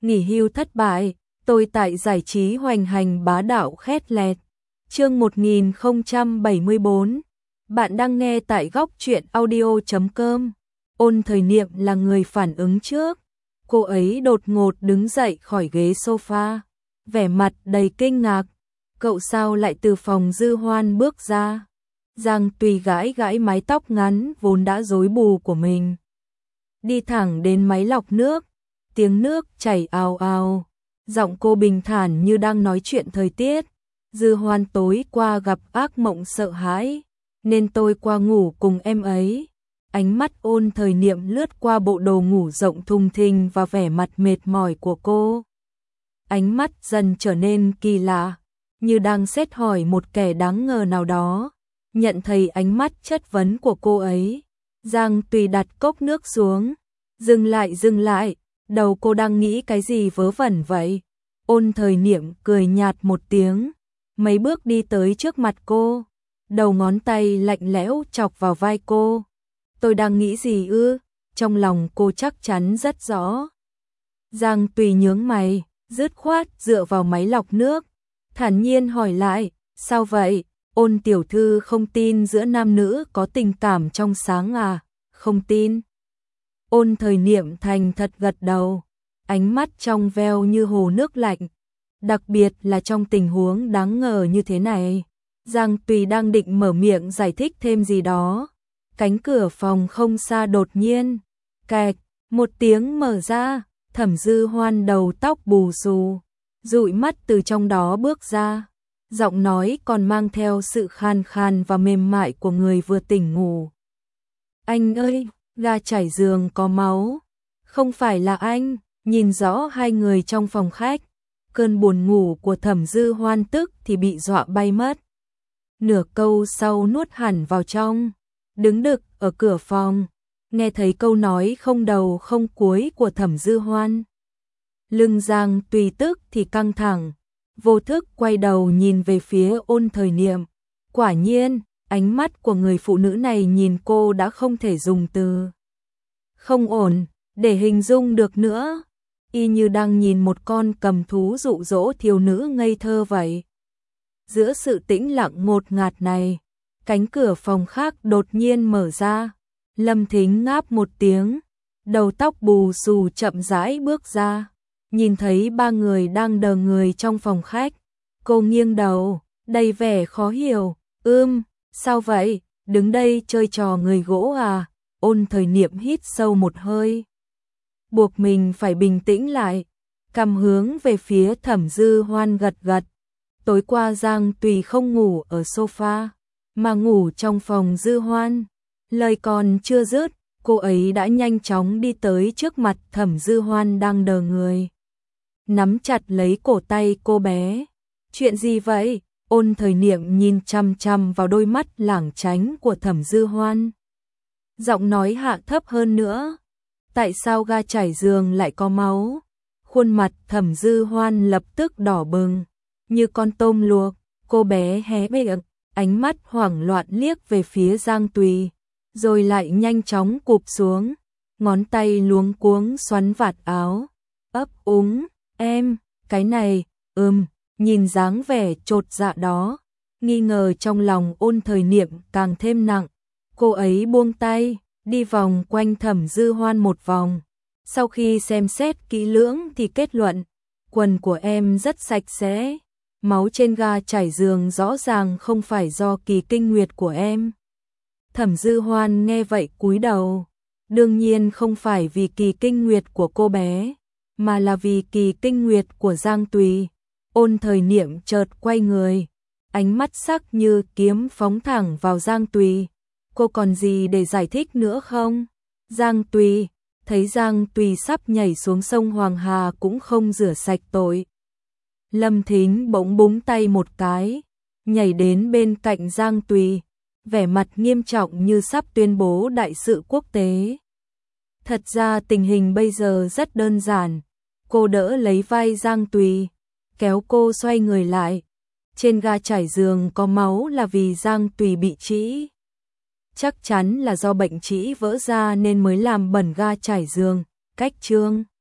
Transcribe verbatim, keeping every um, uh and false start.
nghỉ hưu thất bại, tôi tại giải trí hoành hành bá đạo khét lẹt. Chương một nghìn không trăm bảy mươi tư. Bạn đang nghe tại góc truyện audio chấm com. Ôn Thời Niệm là người phản ứng trước. Cô ấy đột ngột đứng dậy khỏi ghế sofa, vẻ mặt đầy kinh ngạc. Cậu sao lại từ phòng Dư Hoan bước ra? Giang Tùy gãi gãi mái tóc ngắn vốn đã rối bù của mình, đi thẳng đến máy lọc nước, tiếng nước chảy ào ào. Giọng cô bình thản như đang nói chuyện thời tiết. Dư Hoan tối qua gặp ác mộng sợ hãi, nên tôi qua ngủ cùng em ấy. Ánh mắt Ôn Thời Niệm lướt qua bộ đồ ngủ rộng thùng thình và vẻ mặt mệt mỏi của cô. Ánh mắt dần trở nên kỳ lạ, như đang xét hỏi một kẻ đáng ngờ nào đó. Nhận thấy ánh mắt chất vấn của cô ấy, Giang Tùy đặt cốc nước xuống. Dừng lại dừng lại, đầu cô đang nghĩ cái gì vớ vẩn vậy? Ôn Thời Niệm cười nhạt một tiếng, mấy bước đi tới trước mặt cô, đầu ngón tay lạnh lẽo chọc vào vai cô. Tôi đang nghĩ gì ư? Trong lòng cô chắc chắn rất rõ. Giang Tùy nhướng mày, dứt khoát dựa vào máy lọc nước, thản nhiên hỏi lại, sao vậy? Ôn tiểu thư không tin giữa nam nữ có tình cảm trong sáng à? Không tin. Ôn Thời Niệm thành thật gật đầu, ánh mắt trong veo như hồ nước lạnh. Đặc biệt là trong tình huống đáng ngờ như thế này. Giang Tùy đang định mở miệng giải thích thêm gì đó, cánh cửa phòng không xa đột nhiên kẹt một tiếng mở ra. Thẩm Dư Hoan đầu tóc bù xù, dụi mắt từ trong đó bước ra, giọng nói còn mang theo sự khan khan và mềm mại của người vừa tỉnh ngủ. Anh ơi, ga trải giường có máu. Không phải là anh. Nhìn rõ hai người trong phòng khách, cơn buồn ngủ của Thẩm Dư Hoan tức thì bị dọa bay mất. Nửa câu sau nuốt hẳn vào trong, đứng đực ở cửa phòng, nghe thấy câu nói không đầu không cuối của Thẩm Dư Hoan. Lưng Giang Tùy tức thì căng thẳng, vô thức quay đầu nhìn về phía Ôn Thời Niệm. Quả nhiên, ánh mắt của người phụ nữ này nhìn cô đã không thể dùng từ không ổn để hình dung được nữa, y như đang nhìn một con cầm thú dụ dỗ thiếu nữ ngây thơ vậy. Giữa sự tĩnh lặng ngột ngạt này, cánh cửa phòng khác đột nhiên mở ra. Lâm Thính ngáp một tiếng, đầu tóc bù xù chậm rãi bước ra, nhìn thấy ba người đang đờ người trong phòng khách. Cô nghiêng đầu, đầy vẻ khó hiểu, ưm, sao vậy, đứng đây chơi trò người gỗ à? Ôn Thời Niệm hít sâu một hơi, buộc mình phải bình tĩnh lại, cằm hướng về phía Thẩm Dư Hoan gật gật. Tối qua Giang Tùy không ngủ ở sofa, mà ngủ trong phòng Dư Hoan. Lời còn chưa dứt, cô ấy đã nhanh chóng đi tới trước mặt Thẩm Dư Hoan đang đờ người, nắm chặt lấy cổ tay cô bé. Chuyện gì vậy? Ôn Thời Niệm nhìn chăm chăm vào đôi mắt lảng tránh của Thẩm Dư Hoan, giọng nói hạ thấp hơn nữa. Tại sao ga trải giường lại có máu? Khuôn mặt Thẩm Dư Hoan lập tức đỏ bừng, như con tôm luộc. Cô bé hé miệng, ánh mắt hoảng loạn liếc về phía Giang Tùy, rồi lại nhanh chóng cụp xuống, ngón tay luống cuống xoắn vạt áo, ấp úng, em, cái này, ừm, nhìn dáng vẻ chột dạ đó, nghi ngờ trong lòng Ôn Thời Niệm càng thêm nặng. Cô ấy buông tay, đi vòng quanh Thẩm Dư Hoan một vòng. Sau khi xem xét kỹ lưỡng thì kết luận, quần của em rất sạch sẽ, máu trên ga trải giường rõ ràng không phải do kỳ kinh nguyệt của em. Thẩm Dư Hoan nghe vậy cúi đầu, đương nhiên không phải vì kỳ kinh nguyệt của cô bé, mà là vì kỳ kinh nguyệt của Giang Tùy. Ôn Thời Niệm chợt quay người, ánh mắt sắc như kiếm phóng thẳng vào Giang Tùy. Cô còn gì để giải thích nữa không? Giang Tùy, thấy Giang Tùy sắp nhảy xuống sông Hoàng Hà cũng không rửa sạch tội. Lâm Thính bỗng búng tay một cái, nhảy đến bên cạnh Giang Tùy, vẻ mặt nghiêm trọng như sắp tuyên bố đại sự quốc tế. Thật ra tình hình bây giờ rất đơn giản. Cô đỡ lấy vai Giang Tùy, kéo cô xoay người lại. Trên ga trải giường có máu là vì Giang Tùy bị trĩ. Chắc chắn là do bệnh trĩ vỡ ra nên mới làm bẩn ga trải giường. Cách chương